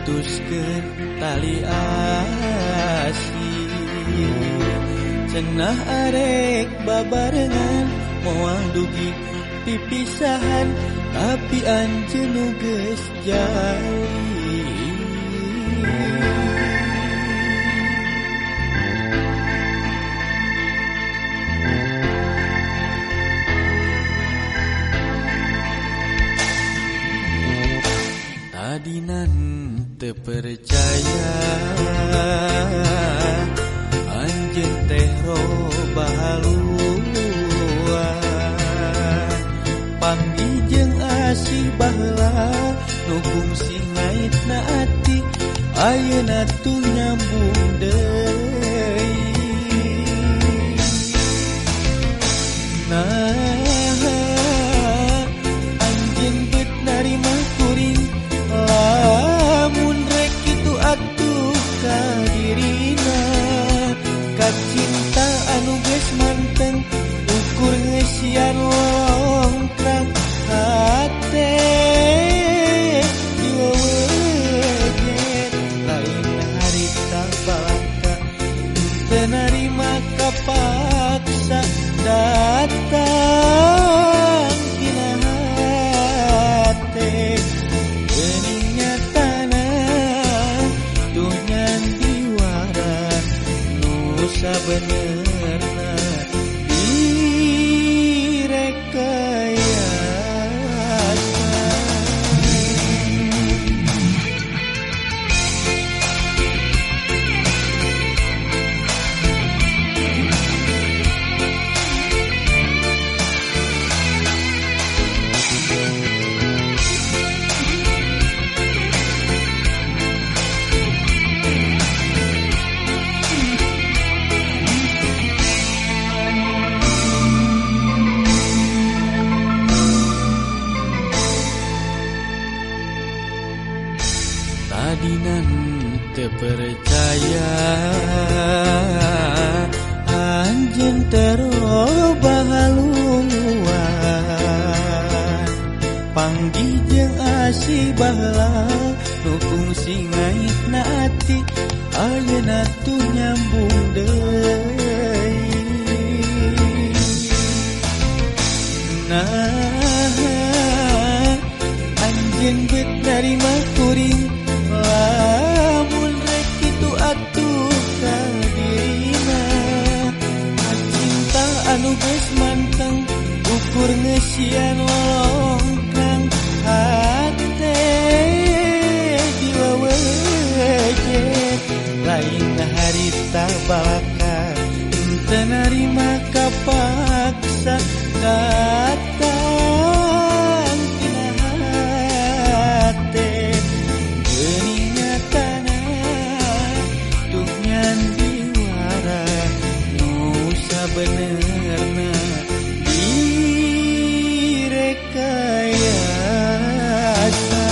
mutuskeun tali asih cenah arek babarengan moal dugi pipisahan tapi anjeun nu geus jali tadinan teu percaya anjeun teh roba haluan panggih jeung asih baheula nu kungsi ngaitna ati ayeuna tuh nyambung deui anjeun beut narima kuring lamun rek kitu atuh ka dirina ka cinta anu geus manteng ukur ngeusian longkrang hate diweweget lain harita balaka teu narima kapaksa datang tina hate geuning nyatana tuh ngan diwara nu sabenerna tadinan teu percaya anjeun teh roba haluan panggih jeung asih baheula nu kungsi ngaitna ati ayeuna tuh nyambung deui anjeun beut narima kuring lamun rek kitu atuh ka dirina cinta anu geus manteng ukur ngeusian longkrang hate diweweget lain harita balaka teu narima kapaksa datang tina hate geuning nyatana tuh ngan diwara nu sabenerna direkayasa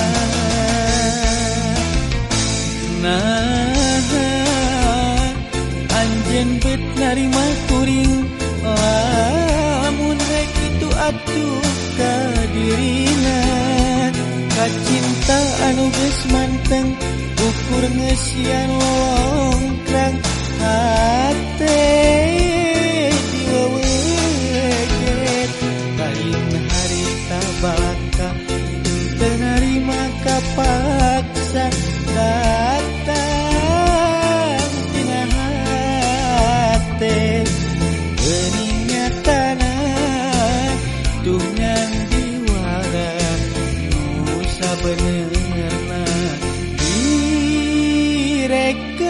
anjeun beut narima kuring lamun rek kitu atuh ka dirina ka cinta anu geus manteng ukur ngeusian longkrang hate diweweget lain harita balaka teu narima kapaksa datang tina hate geuning nyatana tuh ngan diwara nu sabenerna direk